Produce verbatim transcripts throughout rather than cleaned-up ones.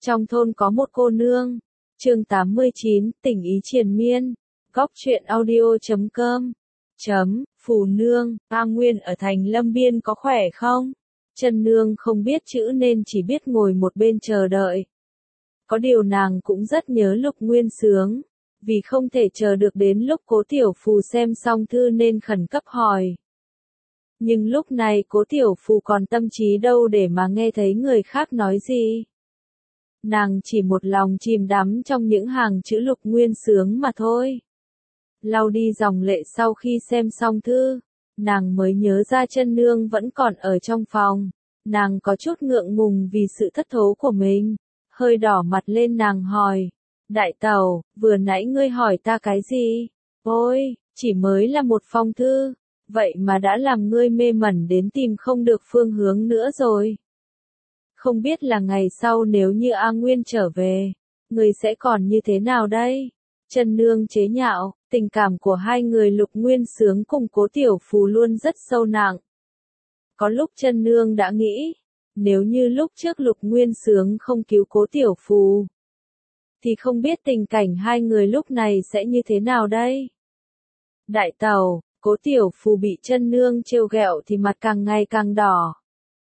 Trong thôn có một cô nương. Chương tám mươi chín, tình ý triền miên. Góc truyện audio chấm com. Chấm, phù nương, A Nguyên ở thành Lâm Biên có khỏe không? Chân nương không biết chữ nên chỉ biết ngồi một bên chờ đợi. Có điều nàng cũng rất nhớ Lục Nguyên Sướng. Vì không thể chờ được đến lúc Cố Tiểu Phù xem xong thư nên khẩn cấp hỏi. Nhưng lúc này Cố Tiểu Phù còn tâm trí đâu để mà nghe thấy người khác nói gì. Nàng chỉ một lòng chìm đắm trong những hàng chữ Lục Nguyên Sướng mà thôi. Lau đi dòng lệ sau khi xem xong thư, nàng mới nhớ ra chân nương vẫn còn ở trong phòng. Nàng có chút ngượng ngùng vì sự thất thố của mình, hơi đỏ mặt lên nàng hỏi. Đại tẩu, vừa nãy ngươi hỏi ta cái gì? Ôi, chỉ mới là một phong thư, vậy mà đã làm ngươi mê mẩn đến tìm không được phương hướng nữa rồi. Không biết là ngày sau nếu như A Nguyên trở về, ngươi sẽ còn như thế nào đây? Chân nương chế nhạo, tình cảm của hai người Lục Nguyên Sướng cùng Cố Tiểu Phù luôn rất sâu nặng. Có lúc chân nương đã nghĩ, nếu như lúc trước Lục Nguyên Sướng không cứu Cố Tiểu Phù, thì không biết tình cảnh hai người lúc này sẽ như thế nào đây? Đại tẩu, Cố Tiểu Phù bị chân nương trêu ghẹo thì mặt càng ngày càng đỏ.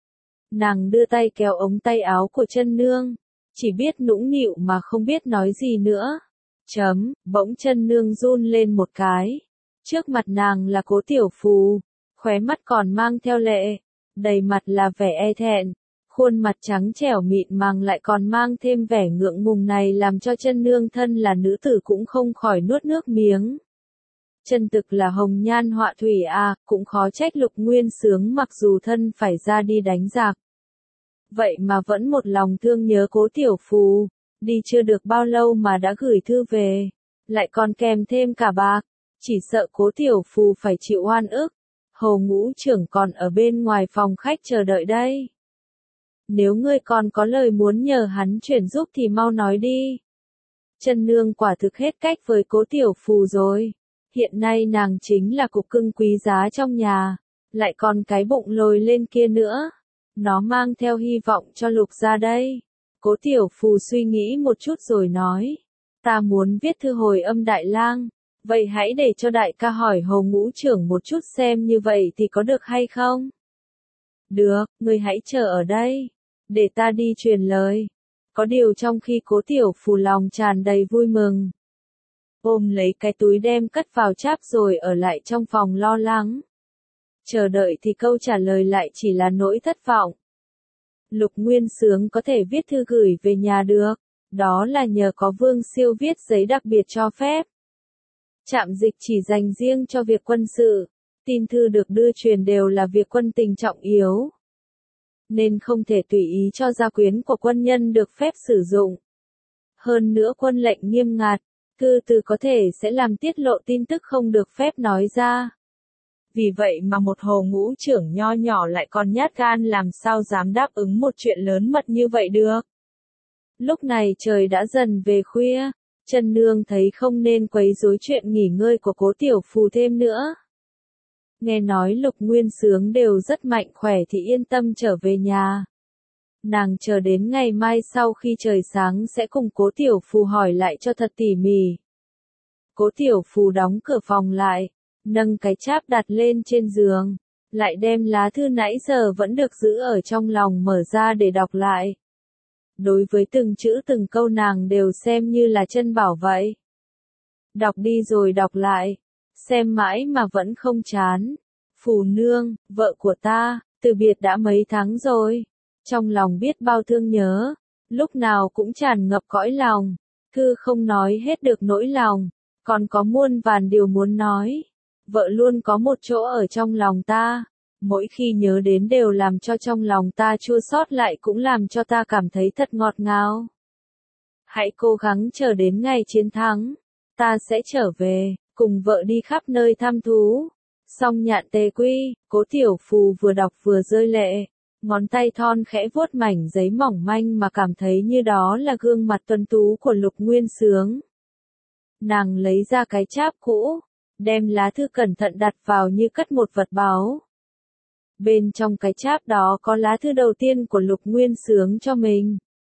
Nàng đưa tay kéo ống tay áo của chân nương, chỉ biết nũng nịu mà không biết nói gì nữa. Chấm, bỗng chân nương run lên một cái. Trước mặt nàng là Cố Tiểu Phù, khóe mắt còn mang theo lệ, đầy mặt là vẻ e thẹn. Khuôn mặt trắng trẻo mịn màng lại còn mang thêm vẻ ngượng ngùng này làm cho chân nương thân là nữ tử cũng không khỏi nuốt nước miếng. Chân thực là hồng nhan họa thủy à, cũng khó trách Lục Nguyên Sướng mặc dù thân phải ra đi đánh giặc. Vậy mà vẫn một lòng thương nhớ Cố Tiểu Phù, đi chưa được bao lâu mà đã gửi thư về, lại còn kèm thêm cả bạc, chỉ sợ Cố Tiểu Phù phải chịu oan ức. Hồ Ngũ Trưởng còn ở bên ngoài phòng khách chờ đợi đây. Nếu ngươi còn có lời muốn nhờ hắn chuyển giúp thì mau nói đi. Chân nương quả thực hết cách với Cố Tiểu Phù rồi. Hiện nay nàng chính là cục cưng quý giá trong nhà, lại còn cái bụng lồi lên kia nữa. Nó mang theo hy vọng cho Lục gia đây. Cố Tiểu Phù suy nghĩ một chút rồi nói. Ta muốn viết thư hồi âm Đại Lang, vậy hãy để cho đại ca hỏi Hồ Ngũ Trưởng một chút xem như vậy thì có được hay không? Được, ngươi hãy chờ ở đây, để ta đi truyền lời. Có điều trong khi Cố Tiểu Phù lòng tràn đầy vui mừng, ôm lấy cái túi đem cất vào cháp rồi ở lại trong phòng lo lắng. Chờ đợi thì câu trả lời lại chỉ là nỗi thất vọng. Lục Nguyên Sướng có thể viết thư gửi về nhà được, đó là nhờ có Vương Siêu viết giấy đặc biệt cho phép. Trạm dịch chỉ dành riêng cho việc quân sự, tin thư được đưa truyền đều là việc quân tình trọng yếu, nên không thể tùy ý cho gia quyến của quân nhân được phép sử dụng. Hơn nữa quân lệnh nghiêm ngặt, thư từ có thể sẽ làm tiết lộ tin tức không được phép nói ra. Vì vậy mà một Hồ Ngũ Trưởng nho nhỏ lại còn nhát gan làm sao dám đáp ứng một chuyện lớn mật như vậy được. Lúc này trời đã dần về khuya, chân nương thấy không nên quấy rối chuyện nghỉ ngơi của Cố Tiểu Phù thêm nữa. Nghe nói Lục Nguyên Sướng đều rất mạnh khỏe thì yên tâm trở về nhà. Nàng chờ đến ngày mai sau khi trời sáng sẽ cùng Cố Tiểu Phù hỏi lại cho thật tỉ mỉ. Cố Tiểu Phù đóng cửa phòng lại, nâng cái cháp đặt lên trên giường, lại đem lá thư nãy giờ vẫn được giữ ở trong lòng mở ra để đọc lại. Đối với từng chữ từng câu nàng đều xem như là chân bảo vậy. Đọc đi rồi đọc lại, xem mãi mà vẫn không chán. Phù nương, vợ của ta, từ biệt đã mấy tháng rồi. Trong lòng biết bao thương nhớ, lúc nào cũng tràn ngập cõi lòng. Thư không nói hết được nỗi lòng, còn có muôn vàn điều muốn nói. Vợ luôn có một chỗ ở trong lòng ta, mỗi khi nhớ đến đều làm cho trong lòng ta chua xót lại cũng làm cho ta cảm thấy thật ngọt ngào. Hãy cố gắng chờ đến ngày chiến thắng, ta sẽ trở về, cùng vợ đi khắp nơi thăm thú. Song Nhạn Tề Quy, Cố Tiểu Phù vừa đọc vừa rơi lệ, ngón tay thon khẽ vuốt mảnh giấy mỏng manh mà cảm thấy như đó là gương mặt tuấn tú của Lục Nguyên Sướng. Nàng lấy ra cái cháp cũ, đem lá thư cẩn thận đặt vào như cất một vật báu. Bên trong cái cháp đó có lá thư đầu tiên của Lục Nguyên Sướng cho mình.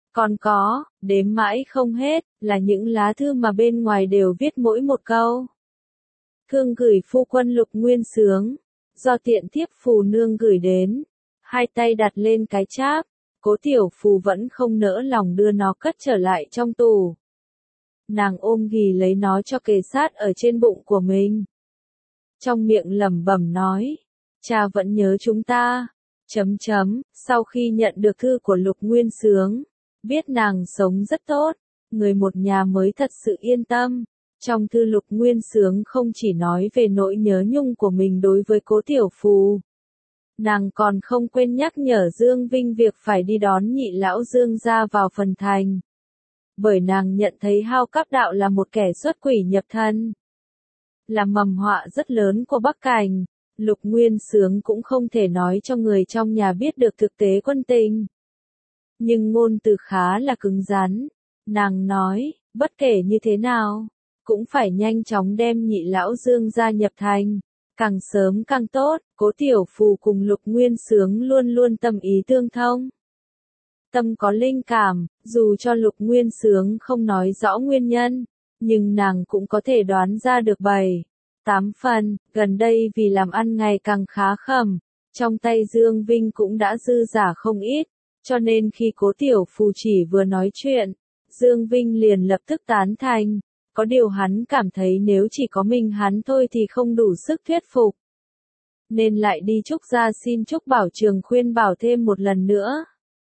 Còn có, đếm mãi không hết, là những lá thư mà bên ngoài đều viết mỗi một câu. Thương gửi phu quân Lục Nguyên Xướng, do tiện thiếp phù nương gửi đến. Hai tay đặt lên cái cháp, Cố Tiểu Phù vẫn không nỡ lòng đưa nó cất trở lại trong tủ. Nàng ôm ghì lấy nó cho kề sát ở trên bụng của mình. Trong miệng lẩm bẩm nói, cha vẫn nhớ chúng ta. Chấm chấm, sau khi nhận được thư của Lục Nguyên Xướng, biết nàng sống rất tốt, người một nhà mới thật sự yên tâm. Trong thư Lục Nguyên Xướng không chỉ nói về nỗi nhớ nhung của mình đối với Cố Tiểu Phù. Nàng còn không quên nhắc nhở Dương Vinh việc phải đi đón nhị lão Dương gia vào phần thành. Bởi nàng nhận thấy Hao Các Đạo là một kẻ xuất quỷ nhập thân. Là mầm họa rất lớn của Bắc Cảnh, Lục Nguyên Xướng cũng không thể nói cho người trong nhà biết được thực tế quân tình. Nhưng ngôn từ khá là cứng rắn. Nàng nói, bất kể như thế nào, cũng phải nhanh chóng đem nhị lão Dương gia nhập thành. Càng sớm càng tốt, Cố Tiểu Phù cùng Lục Nguyên Xướng luôn luôn tâm ý tương thông. Tâm có linh cảm, dù cho Lục Nguyên Xướng không nói rõ nguyên nhân, nhưng nàng cũng có thể đoán ra được bảy, tám phần. Gần đây vì làm ăn ngày càng khá khẩm, trong tay Dương Vinh cũng đã dư giả không ít, cho nên khi Cố Tiểu Phù chỉ vừa nói chuyện, Dương Vinh liền lập tức tán thành. Có điều hắn cảm thấy nếu chỉ có mình hắn thôi thì không đủ sức thuyết phục. Nên lại đi Trúc gia xin Trúc Bảo Trường khuyên bảo thêm một lần nữa.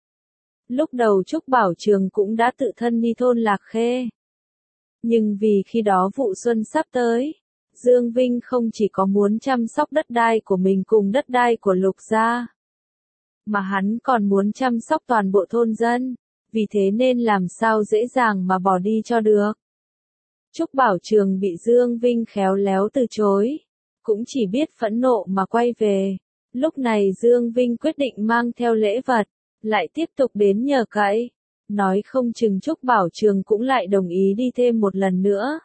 Lúc đầu Trúc Bảo Trường cũng đã tự thân đi thôn Lạc Khê. Nhưng vì khi đó vụ xuân sắp tới, Dương Vinh không chỉ có muốn chăm sóc đất đai của mình cùng đất đai của Lục gia, mà hắn còn muốn chăm sóc toàn bộ thôn dân, vì thế nên làm sao dễ dàng mà bỏ đi cho được. Trúc Bảo Trường bị Dương Vinh khéo léo từ chối, cũng chỉ biết phẫn nộ mà quay về. Lúc này Dương Vinh quyết định mang theo lễ vật, lại tiếp tục đến nhờ cậy, nói không chừng Trúc Bảo Trường cũng lại đồng ý đi thêm một lần nữa.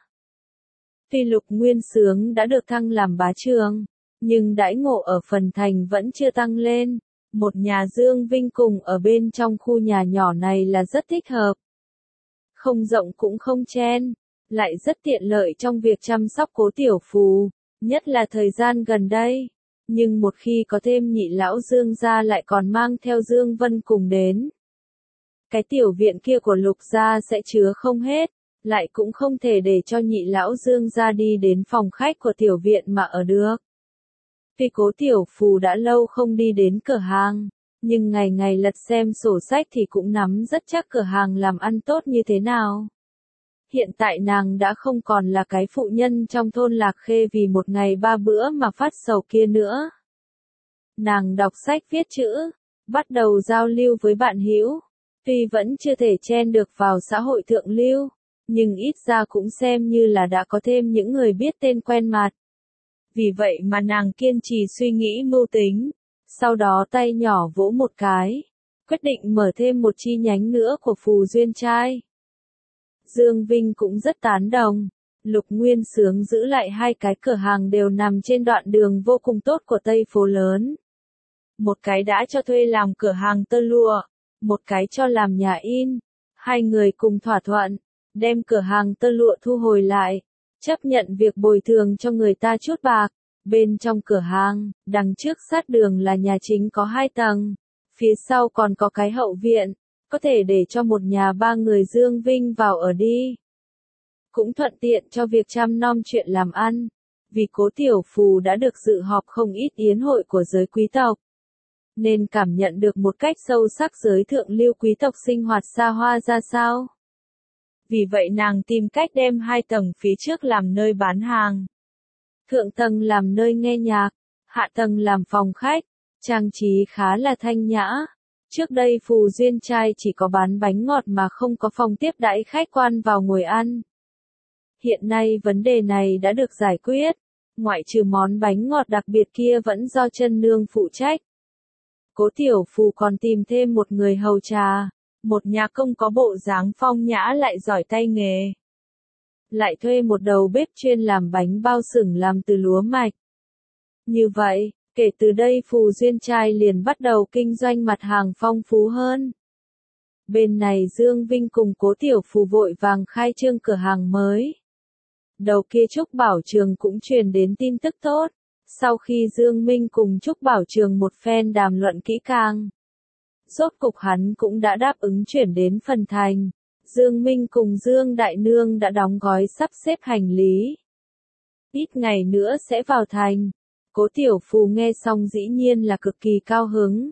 Tuy Lục Nguyên Xướng đã được thăng làm bá trường, nhưng đãi ngộ ở phần thành vẫn chưa tăng lên. Một nhà Dương Vinh cùng ở bên trong khu nhà nhỏ này là rất thích hợp. Không rộng cũng không chen, lại rất tiện lợi trong việc chăm sóc Cố Tiểu Phù, nhất là thời gian gần đây. Nhưng một khi có thêm nhị lão Dương gia lại còn mang theo Dương Vân cùng đến. Cái tiểu viện kia của Lục gia sẽ chứa không hết, lại cũng không thể để cho nhị lão Dương gia đi đến phòng khách của tiểu viện mà ở được. Vì Cố Tiểu Phù đã lâu không đi đến cửa hàng, nhưng ngày ngày lật xem sổ sách thì cũng nắm rất chắc cửa hàng làm ăn tốt như thế nào. Hiện tại nàng đã không còn là cái phụ nhân trong thôn Lạc Khê vì một ngày ba bữa mà phát sầu kia nữa. Nàng đọc sách viết chữ, bắt đầu giao lưu với bạn hữu, tuy vẫn chưa thể chen được vào xã hội thượng lưu, nhưng ít ra cũng xem như là đã có thêm những người biết tên quen mặt. Vì vậy mà nàng kiên trì suy nghĩ mưu tính, sau đó tay nhỏ vỗ một cái, quyết định mở thêm một chi nhánh nữa của Phù Duyên Trai. Dương Vinh cũng rất tán đồng, Lục Nguyên Xướng giữ lại hai cái cửa hàng đều nằm trên đoạn đường vô cùng tốt của Tây Phố Lớn. Một cái đã cho thuê làm cửa hàng tơ lụa, một cái cho làm nhà in. Hai người cùng thỏa thuận, đem cửa hàng tơ lụa thu hồi lại, chấp nhận việc bồi thường cho người ta chút bạc. Bên trong cửa hàng, đằng trước sát đường là nhà chính có hai tầng, phía sau còn có cái hậu viện, có thể để cho một nhà ba người Dương Vinh vào ở đi. Cũng thuận tiện cho việc chăm nom chuyện làm ăn, vì Cố Tiểu Phù đã được dự họp không ít yến hội của giới quý tộc, nên cảm nhận được một cách sâu sắc giới thượng lưu quý tộc sinh hoạt xa hoa ra sao. Vì vậy nàng tìm cách đem hai tầng phía trước làm nơi bán hàng. Thượng tầng làm nơi nghe nhạc, hạ tầng làm phòng khách, trang trí khá là thanh nhã. Trước đây Phù Duyên Trai chỉ có bán bánh ngọt mà không có phòng tiếp đãi khách quan vào ngồi ăn. Hiện nay vấn đề này đã được giải quyết, ngoại trừ món bánh ngọt đặc biệt kia vẫn do chân nương phụ trách. Cố Tiểu Phù còn tìm thêm một người hầu trà, một nhà công có bộ dáng phong nhã lại giỏi tay nghề. Lại thuê một đầu bếp chuyên làm bánh bao sửng làm từ lúa mạch. Như vậy, kể từ đây Phù Duyên Trai liền bắt đầu kinh doanh mặt hàng phong phú hơn. Bên này Dương Vinh cùng Cố Tiểu Phù vội vàng khai trương cửa hàng mới. Đầu kia Trúc Bảo Trường cũng truyền đến tin tức tốt. Sau khi Dương Minh cùng Trúc Bảo Trường một phen đàm luận kỹ càng, rốt cục hắn cũng đã đáp ứng chuyển đến phần thành. Dương Minh cùng Dương Đại Nương đã đóng gói sắp xếp hành lý. Ít ngày nữa sẽ vào thành. Cố Tiểu Phù nghe xong dĩ nhiên là cực kỳ cao hứng.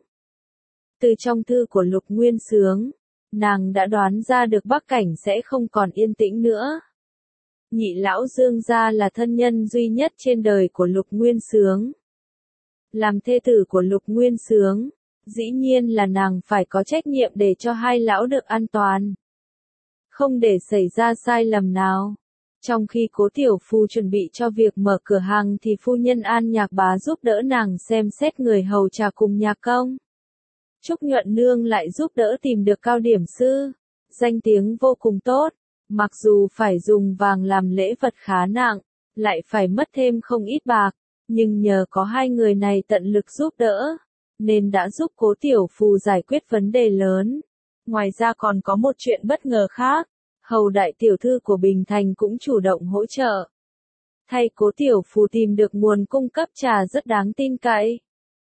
Từ trong thư của Lục Nguyên Xướng, nàng đã đoán ra được Bắc Cảnh sẽ không còn yên tĩnh nữa. Nhị lão Dương gia là thân nhân duy nhất trên đời của Lục Nguyên Xướng. Làm thê tử của Lục Nguyên Xướng, dĩ nhiên là nàng phải có trách nhiệm để cho hai lão được an toàn. Không để xảy ra sai lầm nào. Trong khi Cố Tiểu Phù chuẩn bị cho việc mở cửa hàng thì phu nhân An Nhạc Bá giúp đỡ nàng xem xét người hầu trà cùng nhạc công. Trúc Nhuận Nương lại giúp đỡ tìm được cao điểm sư. Danh tiếng vô cùng tốt. Mặc dù phải dùng vàng làm lễ vật khá nặng, lại phải mất thêm không ít bạc, nhưng nhờ có hai người này tận lực giúp đỡ, nên đã giúp Cố Tiểu Phù giải quyết vấn đề lớn. Ngoài ra còn có một chuyện bất ngờ khác, hầu đại tiểu thư của Bình Thành cũng chủ động hỗ trợ. Thay Cố Tiểu Phù tìm được nguồn cung cấp trà rất đáng tin cậy.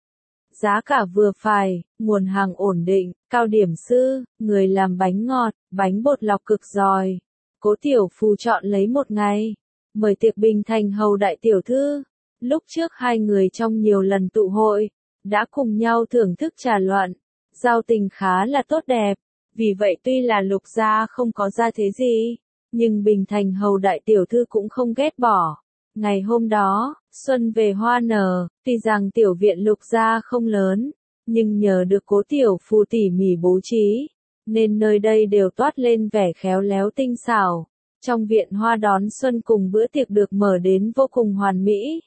Giá cả vừa phải, nguồn hàng ổn định, cao điểm sư, người làm bánh ngọt, bánh bột lọc cực giỏi. Cố Tiểu Phù chọn lấy một ngày, mời tiệc Bình Thành hầu đại tiểu thư. Lúc trước hai người trong nhiều lần tụ hội, đã cùng nhau thưởng thức trà luận, giao tình khá là tốt đẹp. Vì vậy tuy là Lục gia không có gia thế gì, nhưng Bình Thành hầu đại tiểu thư cũng không ghét bỏ. Ngày hôm đó, xuân về hoa nở, tuy rằng tiểu viện Lục gia không lớn, nhưng nhờ được Cố Tiểu Phù tỉ mỉ bố trí, nên nơi đây đều toát lên vẻ khéo léo tinh xảo. Trong viện hoa đón xuân cùng bữa tiệc được mở đến vô cùng hoàn mỹ.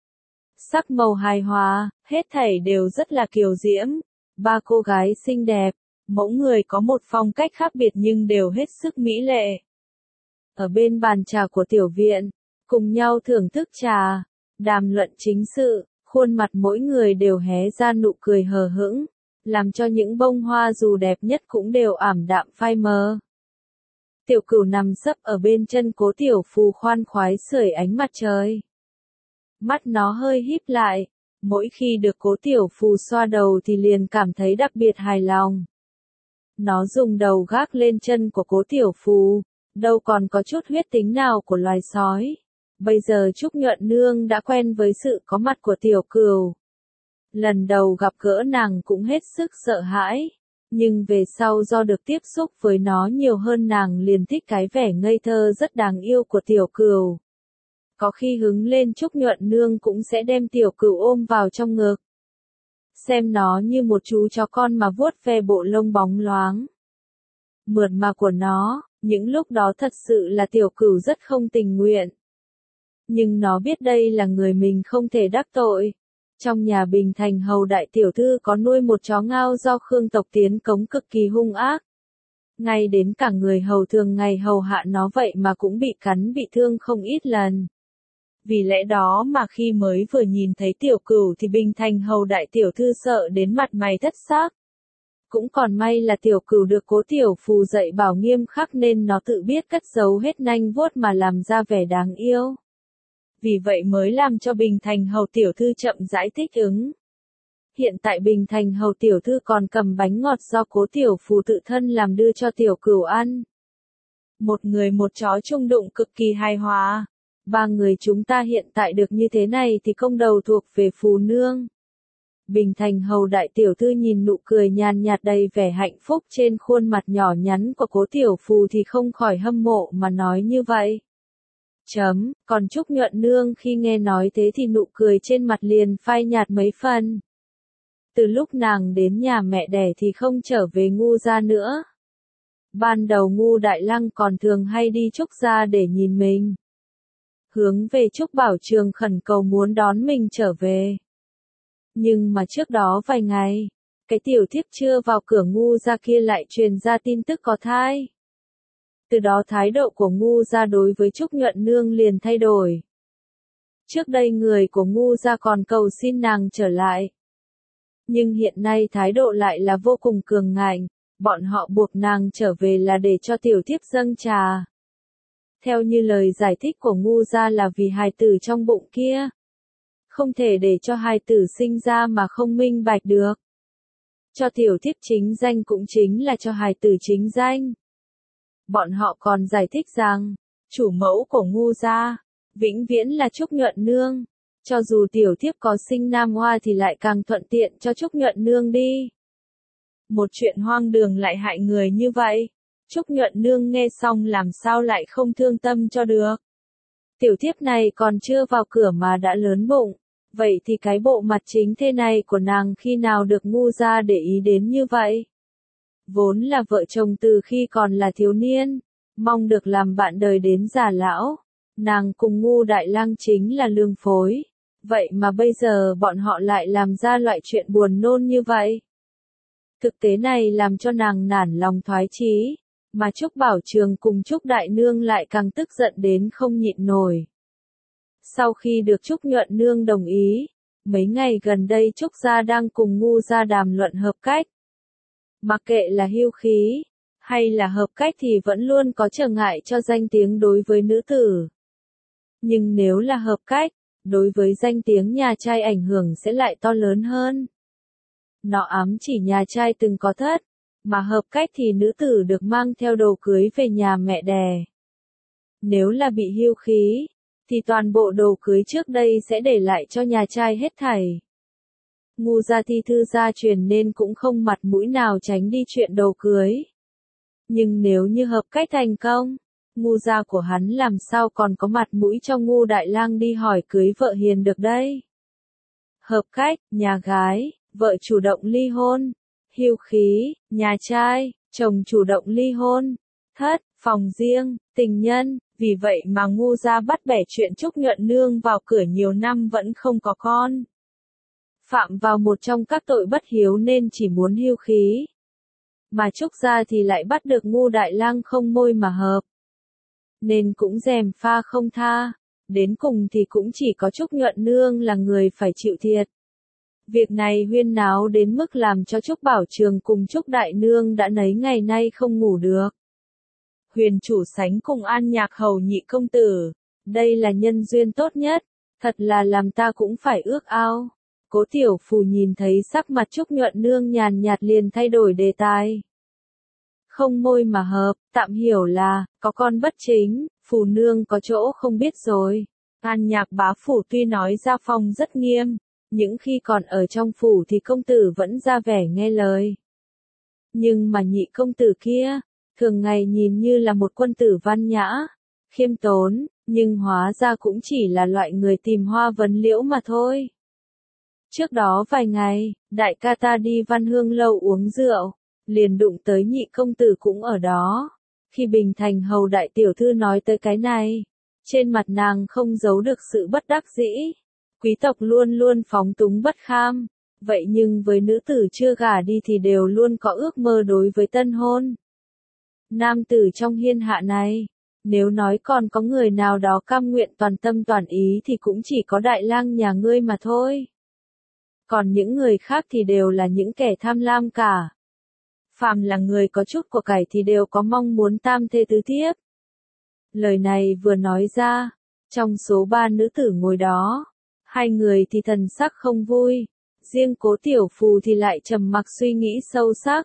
Sắc màu hài hòa, hết thảy đều rất là kiều diễm. Ba cô gái xinh đẹp, mỗi người có một phong cách khác biệt nhưng đều hết sức mỹ lệ. Ở bên bàn trà của tiểu viện, cùng nhau thưởng thức trà, đàm luận chính sự, khuôn mặt mỗi người đều hé ra nụ cười hờ hững, làm cho những bông hoa dù đẹp nhất cũng đều ảm đạm phai mờ. Tiểu Cửu nằm sấp ở bên chân Cố Tiểu Phù khoan khoái sưởi ánh mặt trời. Mắt nó hơi híp lại, mỗi khi được Cố Tiểu Phù xoa đầu thì liền cảm thấy đặc biệt hài lòng. Nó dùng đầu gác lên chân của Cố Tiểu Phù, đâu còn có chút huyết tính nào của loài sói. Bây giờ Trúc Nhuận Nương đã quen với sự có mặt của Tiểu Cửu. Lần đầu gặp gỡ nàng cũng hết sức sợ hãi, nhưng về sau do được tiếp xúc với nó nhiều hơn nàng liền thích cái vẻ ngây thơ rất đáng yêu của Tiểu Cửu. Có khi hứng lên Trúc Nhuận Nương cũng sẽ đem Tiểu Cửu ôm vào trong ngực. Xem nó như một chú chó con mà vuốt ve bộ lông bóng loáng mượt mà của nó, những lúc đó thật sự là Tiểu Cửu rất không tình nguyện. Nhưng nó biết đây là người mình không thể đắc tội. Trong nhà Bình Thành hầu đại tiểu thư có nuôi một chó ngao do Khương tộc tiến cống cực kỳ hung ác. Ngay đến cả người hầu thường ngày hầu hạ nó vậy mà cũng bị cắn bị thương không ít lần. Vì lẽ đó mà khi mới vừa nhìn thấy Tiểu Cửu thì Bình Thành hầu đại tiểu thư sợ đến mặt mày thất xác. Cũng còn may là Tiểu Cửu được Cố Tiểu Phù dạy bảo nghiêm khắc nên nó tự biết cất giấu hết nanh vuốt mà làm ra vẻ đáng yêu. Vì vậy mới làm cho Bình Thành hầu tiểu thư chậm rãi thích ứng. Hiện tại Bình Thành hầu tiểu thư còn cầm bánh ngọt do Cố Tiểu Phù tự thân làm đưa cho Tiểu Cửu ăn. Một người một chó chung đụng cực kỳ hài hòa. Ba người chúng ta hiện tại được như thế này thì công đầu thuộc về Phù Nương. Bình Thành hầu đại tiểu thư nhìn nụ cười nhàn nhạt đầy vẻ hạnh phúc trên khuôn mặt nhỏ nhắn của Cố Tiểu Phù thì không khỏi hâm mộ mà nói như vậy. Chấm, còn Trúc Nhuận Nương khi nghe nói thế thì nụ cười trên mặt liền phai nhạt mấy phần. Từ lúc nàng đến nhà mẹ đẻ thì không trở về Ngu gia nữa. Ban đầu Ngu Đại Lăng còn thường hay đi Trúc gia để nhìn mình. Hướng về Trúc Bảo Trường khẩn cầu muốn đón mình trở về. Nhưng mà trước đó vài ngày, cái tiểu thiếp chưa vào cửa Ngu gia kia lại truyền ra tin tức có thai. Từ đó thái độ của Ngu gia đối với Trúc Nhuận Nương liền thay đổi. Trước đây người của Ngu gia còn cầu xin nàng trở lại. Nhưng hiện nay thái độ lại là vô cùng cường ngạnh, Bọn họ buộc nàng trở về là để cho tiểu thiếp dâng trà. Theo như lời giải thích của ngu gia là vì hài tử trong bụng kia. Không thể để cho hài tử sinh ra mà không minh bạch được. Cho tiểu thiếp chính danh cũng chính là cho hài tử chính danh. Bọn họ còn giải thích rằng, chủ mẫu của ngu gia, vĩnh viễn là Trúc Nhuận Nương. Cho dù tiểu thiếp có sinh nam hoa thì lại càng thuận tiện cho Trúc Nhuận Nương đi. Một chuyện hoang đường lại hại người như vậy. Trúc Nhuận Nương nghe xong làm sao lại không thương tâm cho được. Tiểu thiếp này còn chưa vào cửa mà đã lớn bụng. Vậy thì cái bộ mặt chính thế này của nàng khi nào được ngu gia để ý đến như vậy? Vốn là vợ chồng từ khi còn là thiếu niên, mong được làm bạn đời đến già lão. Nàng cùng ngu đại lang chính là lương phối. Vậy mà bây giờ bọn họ lại làm ra loại chuyện buồn nôn như vậy. Thực tế này làm cho nàng nản lòng thoái chí, mà Trúc Bảo Trường cùng Trúc Đại Nương lại càng tức giận đến không nhịn nổi. Sau khi được Trúc Nhuận Nương đồng ý, mấy ngày gần đây Trúc gia đang cùng ngu gia đàm luận hợp cách. Mặc kệ là hưu khí, hay là hợp cách thì vẫn luôn có trở ngại cho danh tiếng đối với nữ tử. Nhưng nếu là hợp cách, đối với danh tiếng nhà trai ảnh hưởng sẽ lại to lớn hơn. Nó ám chỉ nhà trai từng có thất, mà hợp cách thì nữ tử được mang theo đồ cưới về nhà mẹ đẻ. Nếu là bị hưu khí, thì toàn bộ đồ cưới trước đây sẽ để lại cho nhà trai hết thảy. Ngu gia thi thư gia truyền nên cũng không mặt mũi nào tránh đi chuyện đồ cưới. Nhưng nếu như hợp cách thành công, ngu gia của hắn làm sao còn có mặt mũi cho ngu đại lang đi hỏi cưới vợ hiền được đây. Hợp cách, nhà gái, vợ chủ động ly hôn. Hưu khí, nhà trai, chồng chủ động ly hôn. Thất, phòng riêng, tình nhân. Vì vậy mà ngu gia bắt bẻ chuyện Trúc Nhuận Nương vào cửa nhiều năm vẫn không có con. Phạm vào một trong các tội bất hiếu nên chỉ muốn hưu khí. Mà Trúc gia thì lại bắt được ngu đại lang không môi mà hợp. Nên cũng gièm pha không tha. Đến cùng thì cũng chỉ có Trúc Nhuận Nương là người phải chịu thiệt. Việc này huyên náo đến mức làm cho Trúc Bảo Trường cùng Trúc Đại Nương đã nấy ngày nay không ngủ được. Huyền chủ sánh cùng An Nhạc hầu nhị công tử. Đây là nhân duyên tốt nhất. Thật là làm ta cũng phải ước ao. Cố Tiểu Phù nhìn thấy sắc mặt Trúc Nhuận Nương nhàn nhạt liền thay đổi đề tài. Không môi mà hợp, tạm hiểu là, có con bất chính, Phù Nương có chỗ không biết rồi. An Nhạc bá phủ tuy nói gia phong rất nghiêm, những khi còn ở trong phủ thì công tử vẫn ra vẻ nghe lời. Nhưng mà nhị công tử kia, thường ngày nhìn như là một quân tử văn nhã, khiêm tốn, nhưng hóa ra cũng chỉ là loại người tìm hoa vấn liễu mà thôi. Trước đó vài ngày, đại ca ta đi Văn Hương lâu uống rượu, liền đụng tới nhị công tử cũng ở đó. Khi Bình Thành hầu đại tiểu thư nói tới cái này, trên mặt nàng không giấu được sự bất đắc dĩ. Quý tộc luôn luôn phóng túng bất kham, vậy nhưng với nữ tử chưa gả đi thì đều luôn có ước mơ đối với tân hôn. Nam tử trong hiên hạ này, nếu nói còn có người nào đó cam nguyện toàn tâm toàn ý thì cũng chỉ có đại lang nhà ngươi mà thôi. Còn những người khác thì đều là những kẻ tham lam cả. Phàm là người có chút của cải thì đều có mong muốn tam thê tứ thiếp. Lời này vừa nói ra, trong số ba nữ tử ngồi đó, hai người thì thần sắc không vui, riêng Cố Tiểu Phù thì lại trầm mặc suy nghĩ sâu sắc.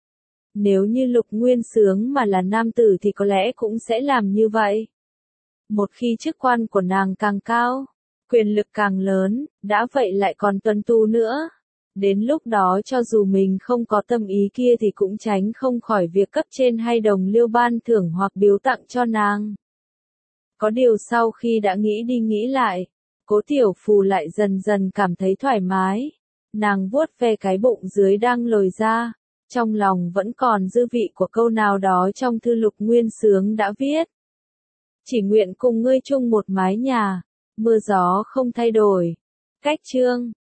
Nếu như Lục Nguyên Sướng mà là nam tử thì có lẽ cũng sẽ làm như vậy. Một khi chức quan của nàng càng cao, quyền lực càng lớn, đã vậy lại còn tuân tu nữa. Đến lúc đó cho dù mình không có tâm ý kia thì cũng tránh không khỏi việc cấp trên hay đồng liêu ban thưởng hoặc biếu tặng cho nàng. Có điều sau khi đã nghĩ đi nghĩ lại, Cố Tiểu Phù lại dần dần cảm thấy thoải mái. Nàng vuốt ve cái bụng dưới đang lồi ra, trong lòng vẫn còn dư vị của câu nào đó trong thư Lục Nguyên Sướng đã viết. Chỉ nguyện cùng ngươi chung một mái nhà, mưa gió không thay đổi. Cách chương